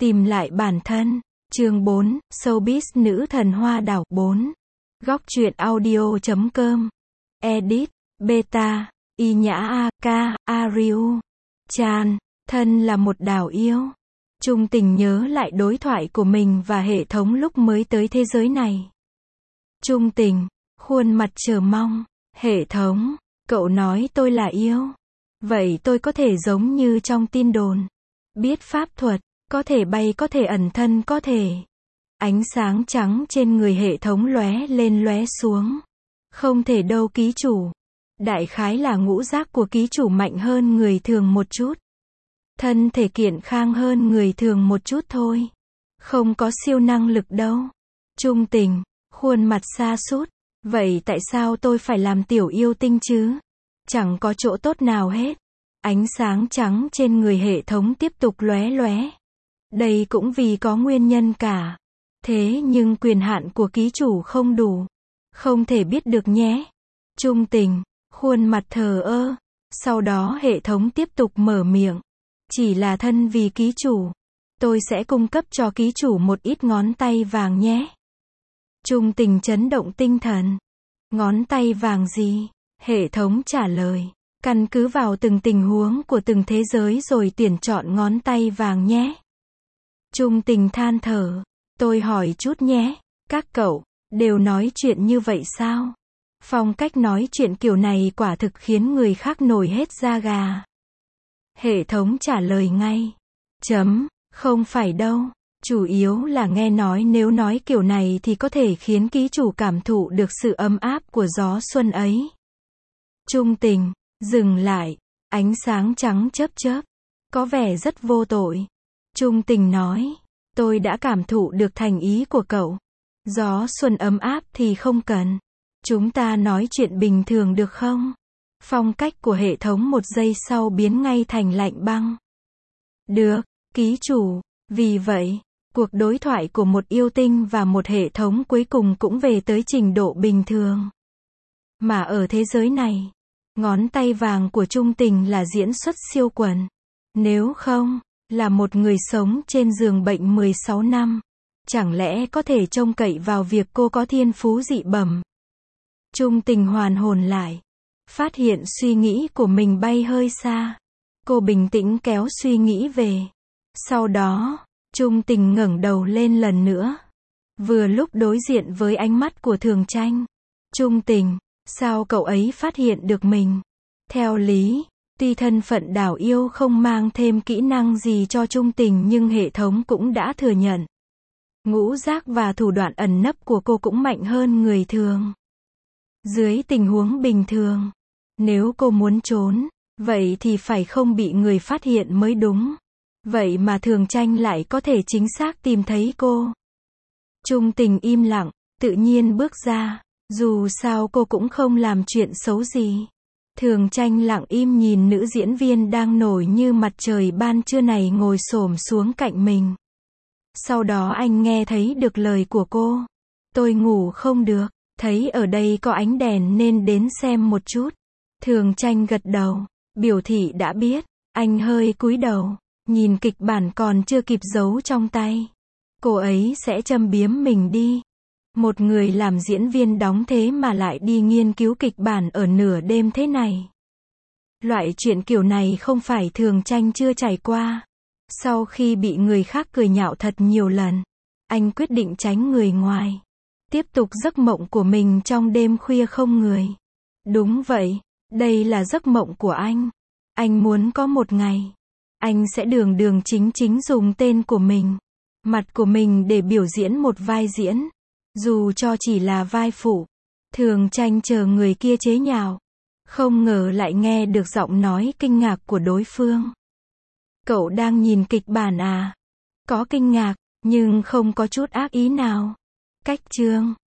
Tìm lại bản thân. Chương 4, Showbiz nữ thần hoa đảo 4. Góc truyện audio.com. Edit, Beta, Y Nhã A, K, Ariu. Chan, thân là một đảo yêu. Trung Tình nhớ lại đối thoại của mình và hệ thống lúc mới tới thế giới này. Trung Tình, khuôn mặt chờ mong. Hệ thống, cậu nói tôi là yêu. Vậy tôi có thể giống như trong tin đồn. Biết pháp thuật, có thể bay, có thể ẩn thân, có thể. Ánh sáng trắng trên người hệ thống lóe lên lóe xuống. Không thể đâu ký chủ. Đại khái là ngũ giác của ký chủ mạnh hơn người thường một chút. Thân thể kiện khang hơn người thường một chút thôi. Không có siêu năng lực đâu. Trung Tình, khuôn mặt sa sút. Vậy tại sao tôi phải làm tiểu yêu tinh chứ? Chẳng có chỗ tốt nào hết. Ánh sáng trắng trên người hệ thống tiếp tục lóe lóe. Đây cũng vì có nguyên nhân cả. Thế nhưng quyền hạn của ký chủ không đủ. Không thể biết được nhé. Trung Tình, khuôn mặt thờ ơ. Sau đó hệ thống tiếp tục mở miệng. Chỉ là thân vì ký chủ. Tôi sẽ cung cấp cho ký chủ một ít ngón tay vàng nhé. Trung Tình chấn động tinh thần. Ngón tay vàng gì? Hệ thống trả lời. Căn cứ vào từng tình huống của từng thế giới rồi tuyển chọn ngón tay vàng nhé. Trung Tình than thở. Tôi hỏi chút nhé. Các cậu, đều nói chuyện như vậy sao? Phong cách nói chuyện kiểu này quả thực khiến người khác nổi hết da gà. Hệ thống trả lời ngay. Không phải đâu. Chủ yếu là nghe nói nếu nói kiểu này thì có thể khiến ký chủ cảm thụ được sự ấm áp của gió xuân ấy. Trung Tình, dừng lại. Ánh sáng trắng chớp chớp. Có vẻ rất vô tội. Trung Tình nói. Tôi đã cảm thụ được thành ý của cậu. Gió xuân ấm áp thì không cần. Chúng ta nói chuyện bình thường được không? Phong cách của hệ thống một giây sau biến ngay thành lạnh băng. Được, ký chủ. Vì vậy, cuộc đối thoại của một yêu tinh và một hệ thống cuối cùng cũng về tới trình độ bình thường. Mà ở thế giới này, ngón tay vàng của Trung Tình là diễn xuất siêu quần. Nếu không, là một người sống trên giường bệnh 16 năm. Chẳng lẽ có thể trông cậy vào việc cô có thiên phú dị bẩm? Trung Tình hoàn hồn lại. Phát hiện suy nghĩ của mình bay hơi xa. Cô bình tĩnh kéo suy nghĩ về. Sau đó, Trung Tình ngẩng đầu lên lần nữa. Vừa lúc đối diện với ánh mắt của Thường Tranh. Trung Tình, sao cậu ấy phát hiện được mình? Theo lý, tuy thân phận đảo yêu không mang thêm kỹ năng gì cho Trung Tình nhưng hệ thống cũng đã thừa nhận. Ngũ giác và thủ đoạn ẩn nấp của cô cũng mạnh hơn người thường. Dưới tình huống bình thường, nếu cô muốn trốn, vậy thì phải không bị người phát hiện mới đúng. Vậy mà Thường Tranh lại có thể chính xác tìm thấy cô. Trung Tình im lặng, tự nhiên bước ra. Dù sao cô cũng không làm chuyện xấu gì. Thường Tranh lặng im nhìn nữ diễn viên đang nổi như mặt trời ban trưa này ngồi xổm xuống cạnh mình. Sau đó anh nghe thấy được lời của cô. Tôi ngủ không được, thấy ở đây có ánh đèn nên đến xem một chút. Thường Tranh gật đầu, biểu thị đã biết. Anh hơi cúi đầu, nhìn kịch bản còn chưa kịp giấu trong tay. Cô ấy sẽ châm biếm mình đi. Một người làm diễn viên đóng thế mà lại đi nghiên cứu kịch bản ở nửa đêm thế này. Loại chuyện kiểu này không phải Thường Tranh chưa trải qua. Sau khi bị người khác cười nhạo thật nhiều lần, anh quyết định tránh người ngoài. Tiếp tục giấc mộng của mình trong đêm khuya không người. Đúng vậy, đây là giấc mộng của anh. Anh muốn có một ngày, anh sẽ đường đường chính chính dùng tên của mình, mặt của mình để biểu diễn một vai diễn. Dù cho chỉ là vai phụ. Thường Tranh chờ người kia chế nhạo. Không ngờ lại nghe được giọng nói kinh ngạc của đối phương. Cậu đang nhìn kịch bản à? Có kinh ngạc, nhưng không có chút ác ý nào. Cách chương.